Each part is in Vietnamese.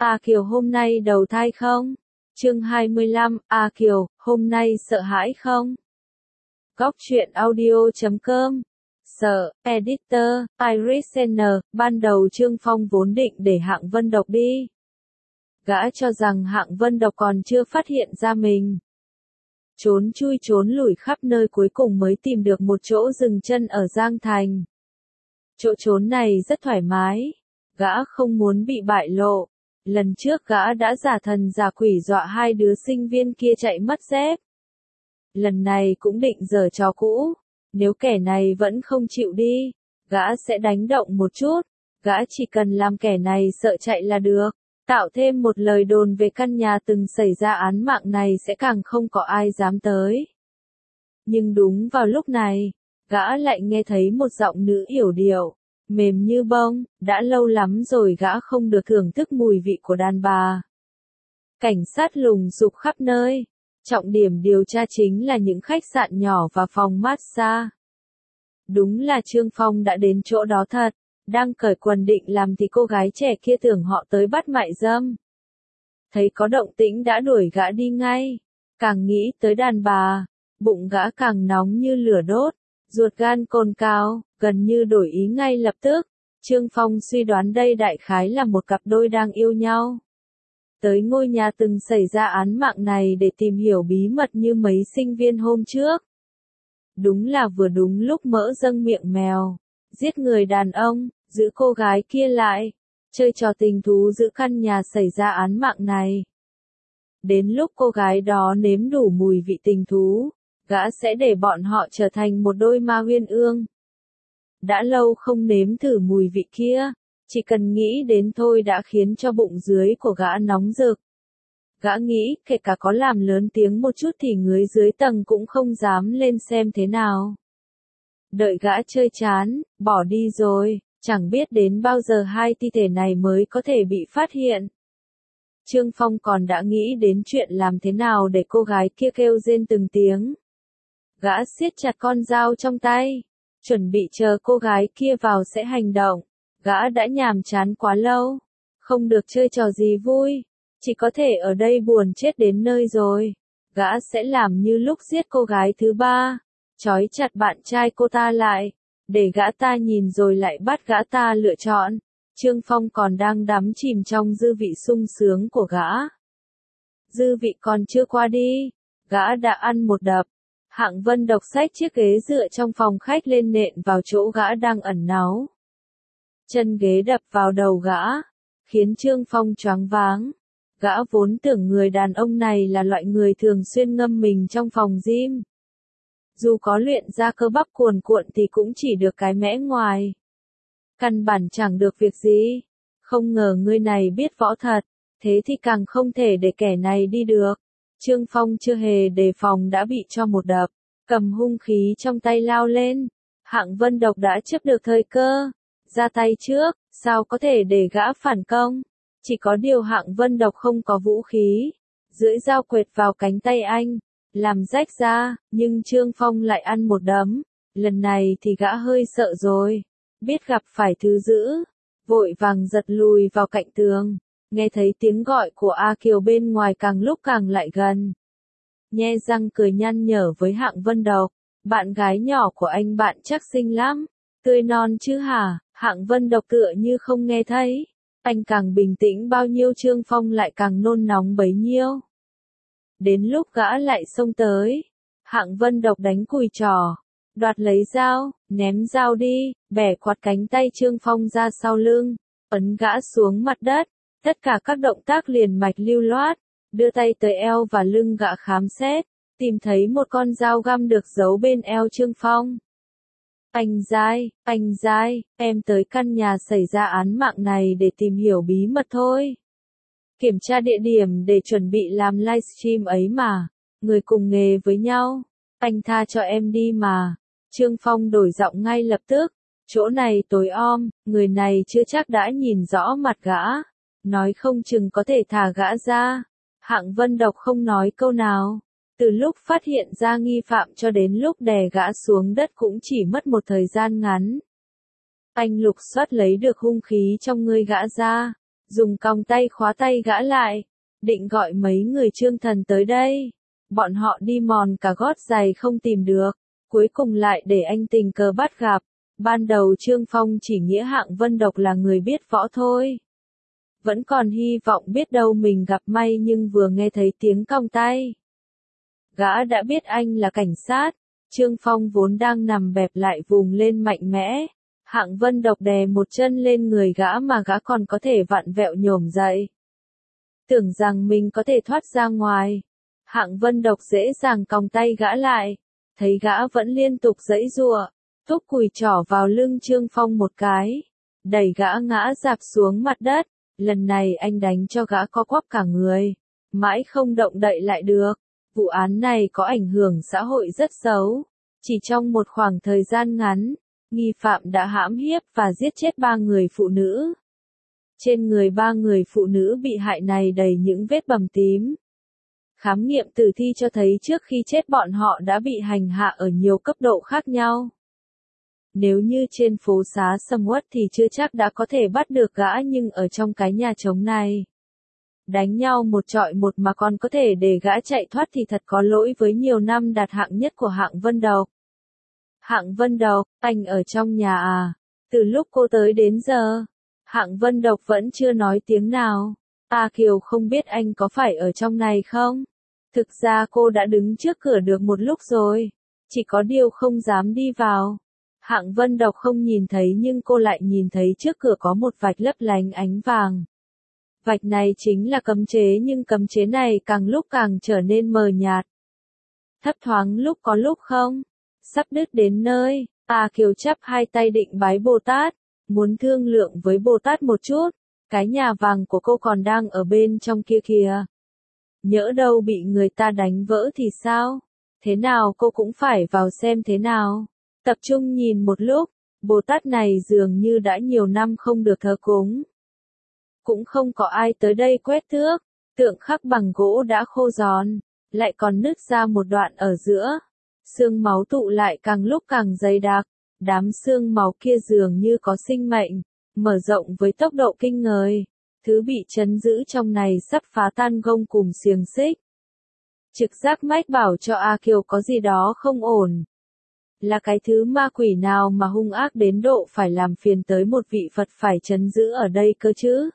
A Kiều hôm nay đầu thai không? Chương 25, A Kiều, hôm nay sợ hãi không? Góc truyện audio.com. Sợ, editor, Iris N, ban đầu Trương Phong vốn định để Hạng Vân Độc đi. Gã cho rằng Hạng Vân Độc còn chưa phát hiện ra mình. Trốn chui trốn lủi khắp nơi cuối cùng mới tìm được một chỗ dừng chân ở Giang Thành. Chỗ trốn này rất thoải mái. Gã không muốn bị bại lộ. Lần trước gã đã giả thần giả quỷ dọa hai đứa sinh viên kia chạy mất dép. Lần này cũng định giở trò cũ. Nếu kẻ này vẫn không chịu đi, gã sẽ đánh động một chút. Gã chỉ cần làm kẻ này sợ chạy là được. Tạo thêm một lời đồn về căn nhà từng xảy ra án mạng này sẽ càng không có ai dám tới. Nhưng đúng vào lúc này, gã lại nghe thấy một giọng nữ yểu điệu, mềm như bông, đã lâu lắm rồi gã không được thưởng thức mùi vị của đàn bà. Cảnh sát lùng sục khắp nơi, trọng điểm điều tra chính là những khách sạn nhỏ và phòng massage. Đúng là Trương Phong đã đến chỗ đó thật. Đang cởi quần định làm thì cô gái trẻ kia tưởng họ tới bắt mại dâm. Thấy có động tĩnh đã đuổi gã đi ngay. Càng nghĩ tới đàn bà, bụng gã càng nóng như lửa đốt, ruột gan cồn cào, gần như đổi ý ngay lập tức. Trương Phong suy đoán đây đại khái là một cặp đôi đang yêu nhau. Tới ngôi nhà từng xảy ra án mạng này để tìm hiểu bí mật như mấy sinh viên hôm trước. Đúng là vừa đúng lúc mỡ dâng miệng mèo. Giết người đàn ông, giữ cô gái kia lại, chơi trò tình thú giữ căn nhà xảy ra án mạng này. Đến lúc cô gái đó nếm đủ mùi vị tình thú, gã sẽ để bọn họ trở thành một đôi ma uyên ương. Đã lâu không nếm thử mùi vị kia, chỉ cần nghĩ đến thôi đã khiến cho bụng dưới của gã nóng rực. Gã nghĩ kể cả có làm lớn tiếng một chút thì người dưới tầng cũng không dám lên xem thế nào. Đợi gã chơi chán, bỏ đi rồi, chẳng biết đến bao giờ hai thi thể này mới có thể bị phát hiện. Trương Phong còn đã nghĩ đến chuyện làm thế nào để cô gái kia kêu rên từng tiếng. Gã siết chặt con dao trong tay, chuẩn bị chờ cô gái kia vào sẽ hành động. Gã đã nhàm chán quá lâu, không được chơi trò gì vui, chỉ có thể ở đây buồn chết đến nơi rồi. Gã sẽ làm như lúc giết cô gái thứ ba. Trói chặt bạn trai cô ta lại, để gã ta nhìn rồi lại bắt gã ta lựa chọn. Trương Phong còn đang đắm chìm trong dư vị sung sướng của gã. Dư vị còn chưa qua đi, gã đã ăn một đập. Hạng Vân Độc xách chiếc ghế dựa trong phòng khách lên nện vào chỗ gã đang ẩn náu. Chân ghế đập vào đầu gã, khiến Trương Phong choáng váng. Gã vốn tưởng người đàn ông này là loại người thường xuyên ngâm mình trong phòng gym. Dù có luyện ra cơ bắp cuồn cuộn thì cũng chỉ được cái mẽ ngoài. Căn bản chẳng được việc gì. Không ngờ người này biết võ thật, thế thì càng không thể để kẻ này đi được. Trương Phong chưa hề đề phòng đã bị cho một đập, cầm hung khí trong tay lao lên. Hạng Vân Độc đã chấp được thời cơ, ra tay trước, sao có thể để gã phản công. Chỉ có điều Hạng Vân Độc không có vũ khí, lưỡi dao quệt vào cánh tay anh. Làm rách ra, nhưng Trương Phong lại ăn một đấm. Lần này thì gã hơi sợ rồi. Biết gặp phải thứ dữ. Vội vàng giật lùi vào cạnh tường. Nghe thấy tiếng gọi của A Kiều bên ngoài càng lúc càng lại gần. Nhe răng cười nhăn nhở với Hạng Vân Độc. Bạn gái nhỏ của anh bạn chắc xinh lắm. Tươi non chứ hả? Hạng Vân Độc tựa như không nghe thấy. Anh càng bình tĩnh bao nhiêu Trương Phong lại càng nôn nóng bấy nhiêu. Đến lúc gã lại xông tới, Hạng Vân Độc đánh cùi trò, đoạt lấy dao, ném dao đi, bẻ quạt cánh tay Trương Phong ra sau lưng, ấn gã xuống mặt đất, tất cả các động tác liền mạch lưu loát, đưa tay tới eo và lưng gã khám xét, tìm thấy một con dao găm được giấu bên eo Trương Phong. Anh dai, em tới căn nhà xảy ra án mạng này để tìm hiểu bí mật thôi. Kiểm tra địa điểm để chuẩn bị làm livestream ấy mà, người cùng nghề với nhau, anh tha cho em đi mà. Trương Phong đổi giọng ngay lập tức, chỗ này tối om, người này chưa chắc đã nhìn rõ mặt gã, nói không chừng có thể thả gã ra. Hạng Vân Độc không nói câu nào, từ lúc phát hiện ra nghi phạm cho đến lúc đè gã xuống đất cũng chỉ mất một thời gian ngắn. Anh lục soát lấy được hung khí trong người gã ra. dùng còng tay khóa tay gã lại, định gọi mấy người Trương Thần tới đây. Bọn họ đi mòn cả gót giày không tìm được, cuối cùng lại để anh tình cờ bắt gặp. Ban đầu Trương Phong chỉ nghĩa Hạng Vân Độc là người biết võ thôi. Vẫn còn hy vọng biết đâu mình gặp may, nhưng vừa nghe thấy tiếng còng tay, gã đã biết anh là cảnh sát. Trương Phong vốn đang nằm bẹp lại vùng lên mạnh mẽ. Hạng Vân Độc đè một chân lên người gã mà gã còn có thể vặn vẹo nhổm dậy. Tưởng rằng mình có thể thoát ra ngoài. Hạng Vân Độc dễ dàng còng tay gã lại. Thấy gã vẫn liên tục giãy giụa, thúc cùi trỏ vào lưng Trương Phong một cái, đẩy gã ngã rạp xuống mặt đất. Lần này anh đánh cho gã co quắp cả người, mãi không động đậy lại được. Vụ án này có ảnh hưởng xã hội rất xấu. Chỉ trong một khoảng thời gian ngắn, nghi phạm đã hãm hiếp và giết chết 3 người phụ nữ. Trên người 3 người phụ nữ bị hại này đầy những vết bầm tím. Khám nghiệm tử thi cho thấy trước khi chết bọn họ đã bị hành hạ ở nhiều cấp độ khác nhau. Nếu như trên phố xá sầm uất thì chưa chắc đã có thể bắt được gã, nhưng ở trong cái nhà trống này, đánh nhau một trọi một mà còn có thể để gã chạy thoát thì thật có lỗi với nhiều năm đạt hạng nhất của Hạng Vân Độc. Hạng Vân Độc, anh ở trong nhà à? Từ lúc cô tới đến giờ, Hạng Vân Độc vẫn chưa nói tiếng nào. A Kiều không biết anh có phải ở trong này không? Thực ra cô đã đứng trước cửa được một lúc rồi, chỉ có điều không dám đi vào. Hạng Vân Độc không nhìn thấy nhưng cô lại nhìn thấy trước cửa có một vạch lấp lánh ánh vàng. Vạch này chính là cấm chế, nhưng cấm chế này càng lúc càng trở nên mờ nhạt. Thấp thoáng lúc có lúc không. Sắp đứt đến nơi, A Kiều chắp hai tay định bái Bồ Tát, muốn thương lượng với Bồ Tát một chút. Cái nhà vàng của cô còn đang ở bên trong kia kìa. Nhỡ đâu bị người ta đánh vỡ thì sao? Thế nào cô cũng phải vào xem thế nào. Tập trung nhìn một lúc, Bồ Tát này dường như đã nhiều năm không được thờ cúng. Cũng không có ai tới đây quét tước, tượng khắc bằng gỗ đã khô giòn, lại còn nứt ra một đoạn ở giữa. Xương máu tụ lại càng lúc càng dày đặc, đám xương máu kia dường như có sinh mệnh, mở rộng với tốc độ kinh người. Thứ bị trấn giữ trong này sắp phá tan gông cùm xiềng xích. Trực giác mách bảo cho A Kiều có gì đó không ổn. Là cái thứ ma quỷ nào mà hung ác đến độ phải làm phiền tới một vị Phật phải trấn giữ ở đây cơ chứ?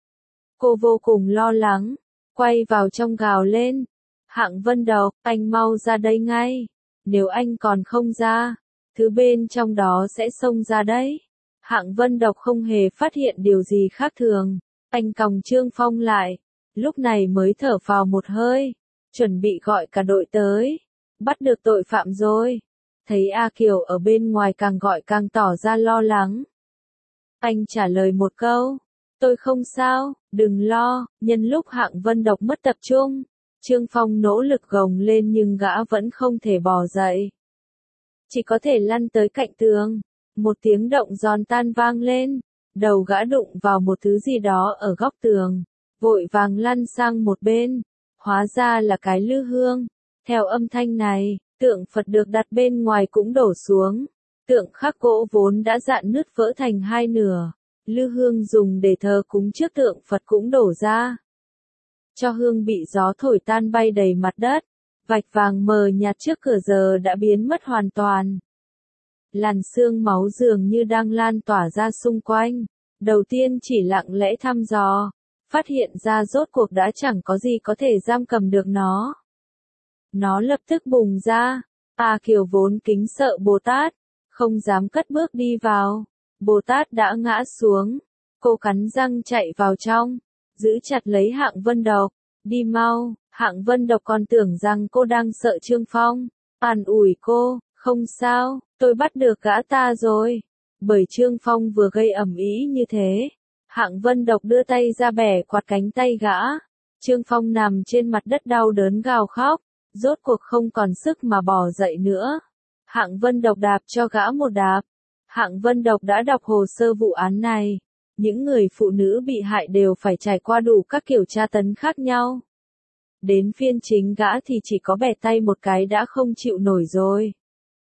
Cô vô cùng lo lắng, quay vào trong gào lên. Hạng Vân Độc, anh mau ra đây ngay. Nếu anh còn không ra, thứ bên trong đó sẽ xông ra đấy. Hạng Vân Độc không hề phát hiện điều gì khác thường. Anh còng Trương Phong lại, lúc này mới thở phào một hơi, chuẩn bị gọi cả đội tới. Bắt được tội phạm rồi. Thấy A Kiều ở bên ngoài càng gọi càng tỏ ra lo lắng. Anh trả lời một câu, tôi không sao, đừng lo. Nhân lúc Hạng Vân Độc mất tập trung, Trương Phong nỗ lực gồng lên nhưng gã vẫn không thể bò dậy. Chỉ có thể lăn tới cạnh tường. Một tiếng động giòn tan vang lên, đầu gã đụng vào một thứ gì đó ở góc tường, vội vàng lăn sang một bên. Hóa ra là cái lư hương. Theo âm thanh này, tượng Phật được đặt bên ngoài cũng đổ xuống. Tượng khắc gỗ vốn đã rạn nứt vỡ thành hai nửa. Lư hương dùng để thờ cúng trước tượng Phật cũng đổ ra. Cho hương bị gió thổi tan bay đầy mặt đất. Vạch vàng mờ nhạt trước cửa giờ đã biến mất hoàn toàn. Làn sương máu dường như đang lan tỏa ra xung quanh. Đầu tiên chỉ lặng lẽ thăm dò, phát hiện ra rốt cuộc đã chẳng có gì có thể giam cầm được nó. Nó lập tức bùng ra. A Kiều vốn kính sợ Bồ Tát, không dám cất bước đi vào. Bồ Tát đã ngã xuống. Cô cắn răng chạy vào trong, giữ chặt lấy Hạng Vân Độc. Đi mau. Hạng Vân Độc còn tưởng rằng cô đang sợ Trương Phong. An ủi cô, không sao, tôi bắt được gã ta rồi. Bởi Trương Phong vừa gây ầm ĩ như thế, Hạng Vân Độc đưa tay ra bẻ quạt cánh tay gã. Trương Phong nằm trên mặt đất đau đớn gào khóc, rốt cuộc không còn sức mà bò dậy nữa. Hạng Vân Độc đạp cho gã một đạp. Hạng Vân Độc đã đọc hồ sơ vụ án này. Những người phụ nữ bị hại đều phải trải qua đủ các kiểu tra tấn khác nhau. Đến phiên chính gã thì chỉ có bẻ tay một cái đã không chịu nổi rồi.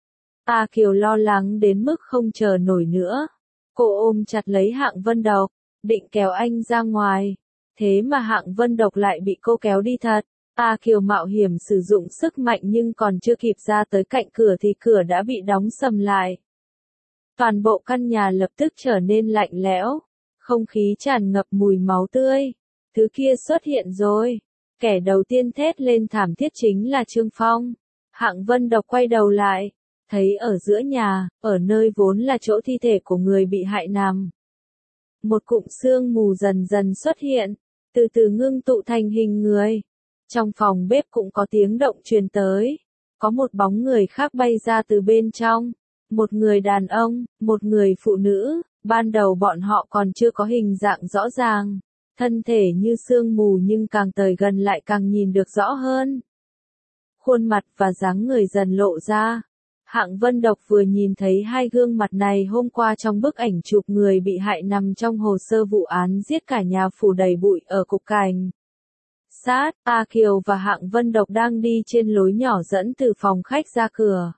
A Kiều lo lắng đến mức không chờ nổi nữa. Cô ôm chặt lấy Hạng Vân Độc, định kéo anh ra ngoài. Thế mà Hạng Vân Độc lại bị cô kéo đi thật. A Kiều mạo hiểm sử dụng sức mạnh nhưng còn chưa kịp ra tới cạnh cửa thì cửa đã bị đóng sầm lại. Toàn bộ căn nhà lập tức trở nên lạnh lẽo, không khí tràn ngập mùi máu tươi. Thứ kia xuất hiện rồi. Kẻ đầu tiên thét lên thảm thiết chính là Trương Phong. Hạng Vân Độc quay đầu lại, thấy ở giữa nhà, ở nơi vốn là chỗ thi thể của người bị hại nằm. Một cụm sương mù dần dần xuất hiện, từ từ ngưng tụ thành hình người. Trong phòng bếp cũng có tiếng động truyền tới. Có một bóng người khác bay ra từ bên trong. Một người đàn ông, một người phụ nữ. Ban đầu bọn họ còn chưa có hình dạng rõ ràng. Thân thể như sương mù nhưng càng tới gần lại càng nhìn được rõ hơn. Khuôn mặt và dáng người dần lộ ra. Hạng Vân Độc vừa nhìn thấy hai gương mặt này hôm qua trong bức ảnh chụp người bị hại nằm trong hồ sơ vụ án giết cả nhà phủ đầy bụi ở cục cảnh sát. A Kiều và Hạng Vân Độc đang đi trên lối nhỏ dẫn từ phòng khách ra cửa.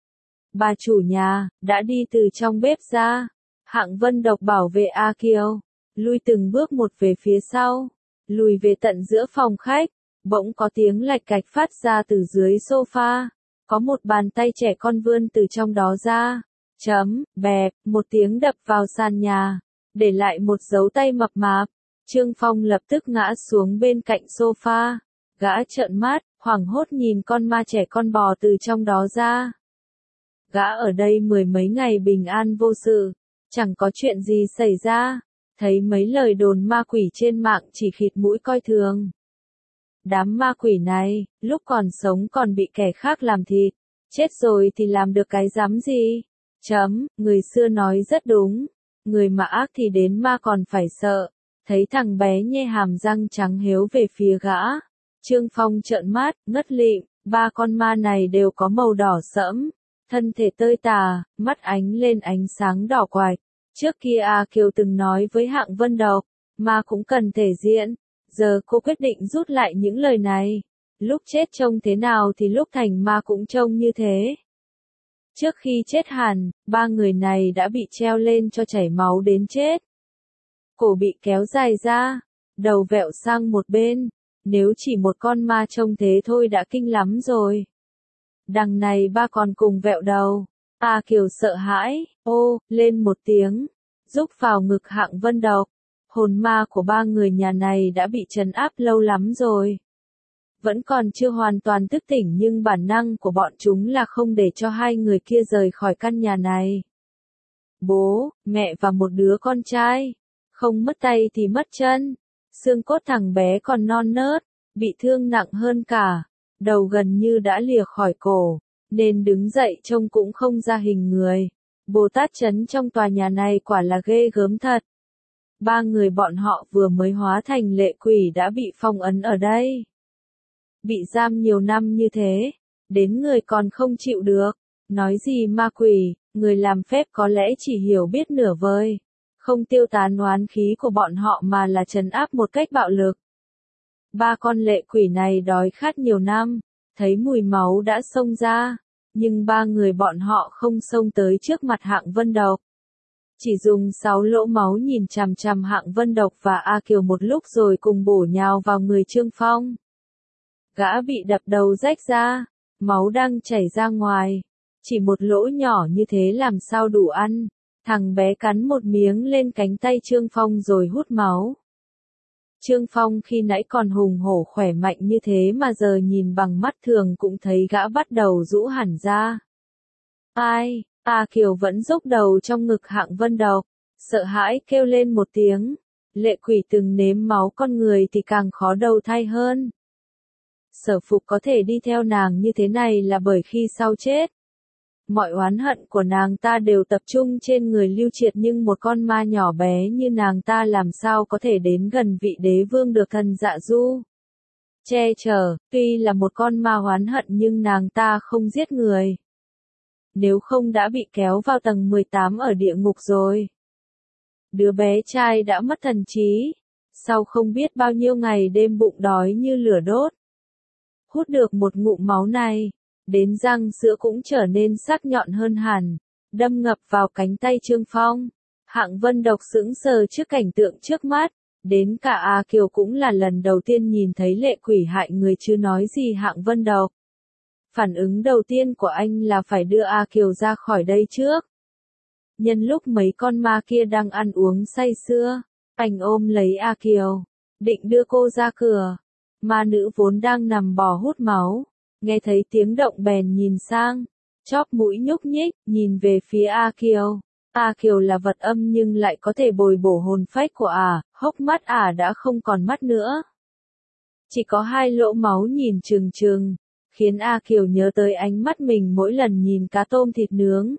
Bà chủ nhà đã đi từ trong bếp ra. Hạng Vân Độc bảo vệ A Kiều, lui từng bước một về phía sau, lùi về tận giữa phòng khách. Bỗng có tiếng lạch cạch phát ra từ dưới sofa. Có một bàn tay trẻ con vươn từ trong đó ra. Bẹp, một tiếng đập vào sàn nhà, để lại một dấu tay mập mạp. Trương Phong lập tức ngã xuống bên cạnh sofa. Gã trợn mắt, hoảng hốt nhìn con ma trẻ con bò từ trong đó ra. Gã ở đây mười mấy ngày bình an vô sự, chẳng có chuyện gì xảy ra. Thấy mấy lời đồn ma quỷ trên mạng chỉ khịt mũi coi thường. Đám ma quỷ này, lúc còn sống còn bị kẻ khác làm thịt, chết rồi thì làm được cái dám gì? Người xưa nói rất đúng, người mà ác thì đến ma còn phải sợ. Thấy thằng bé nhe hàm răng trắng héo về phía gã. Trương Phong trợn mắt, ngất lịm, ba con ma này đều có màu đỏ sẫm, thân thể tơi tả, mắt ánh lên ánh sáng đỏ quạch. Trước kia A Kiều từng nói với Hạng Vân Độc, ma cũng cần thể diện. Giờ cô quyết định rút lại những lời này. Lúc chết trông thế nào thì lúc thành ma cũng trông như thế. Trước khi chết hẳn, ba người này đã bị treo lên cho chảy máu đến chết. Cổ bị kéo dài ra, đầu vẹo sang một bên. Nếu chỉ một con ma trông thế thôi đã kinh lắm rồi. Đằng này ba còn cùng vẹo đầu. A Kiều sợ hãi, lên một tiếng, rúc vào ngực Hạng Vân Độc. Hồn ma của ba người nhà này đã bị trấn áp lâu lắm rồi. Vẫn còn chưa hoàn toàn thức tỉnh nhưng bản năng của bọn chúng là không để cho hai người kia rời khỏi căn nhà này. Bố, mẹ và một đứa con trai. Không mất tay thì mất chân. Xương cốt thằng bé còn non nớt, bị thương nặng hơn cả. Đầu gần như đã lìa khỏi cổ, nên đứng dậy trông cũng không ra hình người. Bồ Tát trấn trong tòa nhà này quả là ghê gớm thật. Ba người bọn họ vừa mới hóa thành lệ quỷ đã bị phong ấn ở đây. Bị giam nhiều năm như thế, đến người còn không chịu được. Nói gì ma quỷ, người làm phép có lẽ chỉ hiểu biết nửa vời. Không tiêu tán oán khí của bọn họ mà là trấn áp một cách bạo lực. Ba con lệ quỷ này đói khát nhiều năm, thấy mùi máu đã xông ra. Nhưng ba người bọn họ không xông tới trước mặt Hạng Vân Độc. Chỉ dùng 6 lỗ máu nhìn chằm chằm Hạng Vân Độc và A Kiều một lúc rồi cùng bổ nhào vào người Trương Phong. Gã bị đập đầu rách ra, máu đang chảy ra ngoài. Chỉ một lỗ nhỏ như thế làm sao đủ ăn. Thằng bé cắn một miếng lên cánh tay Trương Phong rồi hút máu. Trương Phong khi nãy còn hùng hổ khỏe mạnh như thế mà giờ nhìn bằng mắt thường cũng thấy gã bắt đầu rũ hẳn ra. Ai? A Kiều vẫn dốc đầu trong ngực Hạng Vân Độc, sợ hãi kêu lên một tiếng. Lệ quỷ từng nếm máu con người thì càng khó đầu thai hơn. Sở Phục có thể đi theo nàng như thế này là bởi khi sau chết, mọi oán hận của nàng ta đều tập trung trên người Lưu Triệt, nhưng một con ma nhỏ bé như nàng ta làm sao có thể đến gần vị đế vương được Thần Dạ Du che chở. Tuy là một con ma oán hận nhưng nàng ta không giết người. Nếu không đã bị kéo vào tầng 18 ở địa ngục rồi. Đứa bé trai đã mất thần trí, sau không biết bao nhiêu ngày đêm bụng đói như lửa đốt. Hút được một ngụm máu này, đến răng sữa cũng trở nên sắc nhọn hơn hẳn, đâm ngập vào cánh tay Trương Phong. Hạng Vân Độc sững sờ trước cảnh tượng trước mắt, đến cả A Kiều cũng là lần đầu tiên nhìn thấy lệ quỷ hại người chứ nói gì Hạng Vân Độc. Phản ứng đầu tiên của anh là phải đưa A Kiều ra khỏi đây trước. Nhân lúc mấy con ma kia đang ăn uống say sưa, anh ôm lấy A Kiều, định đưa cô ra cửa. Ma nữ vốn đang nằm bò hút máu, nghe thấy tiếng động bèn nhìn sang, chóp mũi nhúc nhích, nhìn về phía A Kiều. A Kiều là vật âm nhưng lại có thể bồi bổ hồn phách của hốc mắt đã không còn mắt nữa. Chỉ có hai lỗ máu nhìn trừng trừng, khiến A Kiều nhớ tới ánh mắt mình mỗi lần nhìn cá tôm thịt nướng.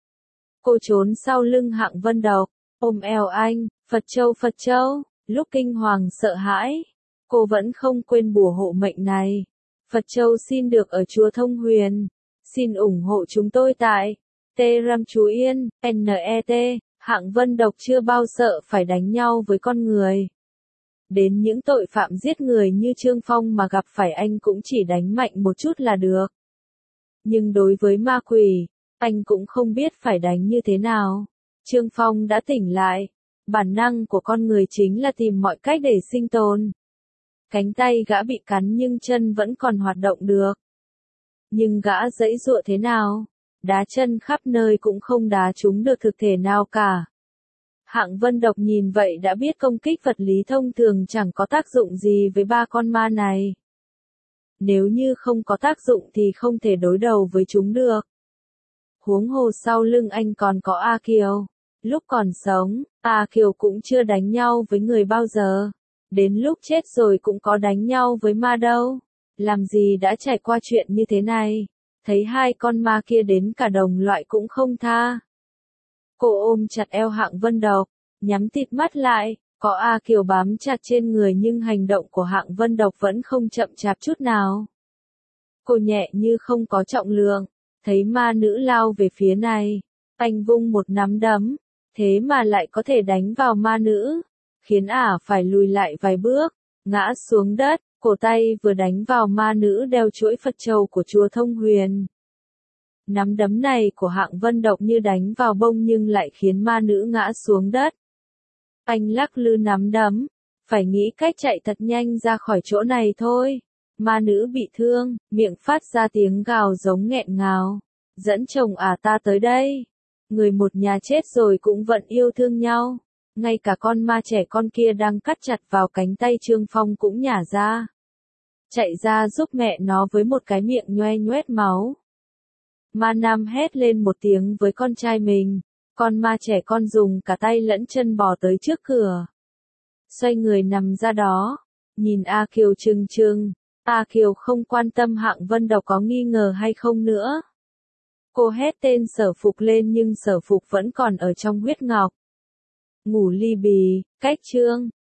Cô trốn sau lưng Hạng Vân Độc, ôm eo anh, Phật Châu, lúc kinh hoàng sợ hãi. Cô vẫn không quên bùa hộ mệnh này. Phật Châu xin được ở chùa Thông Huyền. Xin ủng hộ chúng tôi tại T-Ram Chú Yên, NET. Hạng Vân Độc chưa bao sợ phải đánh nhau với con người. Đến những tội phạm giết người như Trương Phong mà gặp phải anh cũng chỉ đánh mạnh một chút là được. Nhưng đối với ma quỷ, anh cũng không biết phải đánh như thế nào. Trương Phong đã tỉnh lại. Bản năng của con người chính là tìm mọi cách để sinh tồn. Cánh tay gã bị cắn nhưng chân vẫn còn hoạt động được. Nhưng gã giãy giụa thế nào? Đá chân khắp nơi cũng không đá trúng được thực thể nào cả. Hạng Vân Độc nhìn vậy đã biết công kích vật lý thông thường chẳng có tác dụng gì với ba con ma này. Nếu như không có tác dụng thì không thể đối đầu với chúng được. Huống hồ sau lưng anh còn có A Kiều. Lúc còn sống, A Kiều cũng chưa đánh nhau với người bao giờ. Đến lúc chết rồi cũng có đánh nhau với ma đâu. Làm gì đã trải qua chuyện như thế này. Thấy hai con ma kia đến cả đồng loại cũng không tha. Cô ôm chặt eo Hạng Vân Độc, nhắm tịt mắt lại, có A Kiều bám chặt trên người nhưng hành động của Hạng Vân Độc vẫn không chậm chạp chút nào. Cô nhẹ như không có trọng lượng, thấy ma nữ lao về phía này, anh vung một nắm đấm, thế mà lại có thể đánh vào ma nữ, khiến phải lùi lại vài bước, ngã xuống đất, cổ tay vừa đánh vào ma nữ đeo chuỗi Phật Châu của chùa Thông Huyền. Nắm đấm này của Hạng Vân Độc như đánh vào bông nhưng lại khiến ma nữ ngã xuống đất. Anh lắc lư nắm đấm, phải nghĩ cách chạy thật nhanh ra khỏi chỗ này thôi. Ma nữ bị thương, miệng phát ra tiếng gào giống nghẹn ngào. Dẫn chồng ta tới đây. Người một nhà chết rồi cũng vẫn yêu thương nhau. Ngay cả con ma trẻ con kia đang cắt chặt vào cánh tay Trương Phong cũng nhả ra. Chạy ra giúp mẹ nó với một cái miệng nhoe nhoét máu. Ma nam hét lên một tiếng với con trai mình. Con ma trẻ con dùng cả tay lẫn chân bò tới trước cửa. Xoay người nằm ra đó. Nhìn A Kiều trừng trừng. A Kiều không quan tâm Hạng Vân Độc có nghi ngờ hay không nữa. Cô hét tên Sở Phục lên nhưng Sở Phục vẫn còn ở trong huyết ngọc. Ngủ ly bì, cách chương.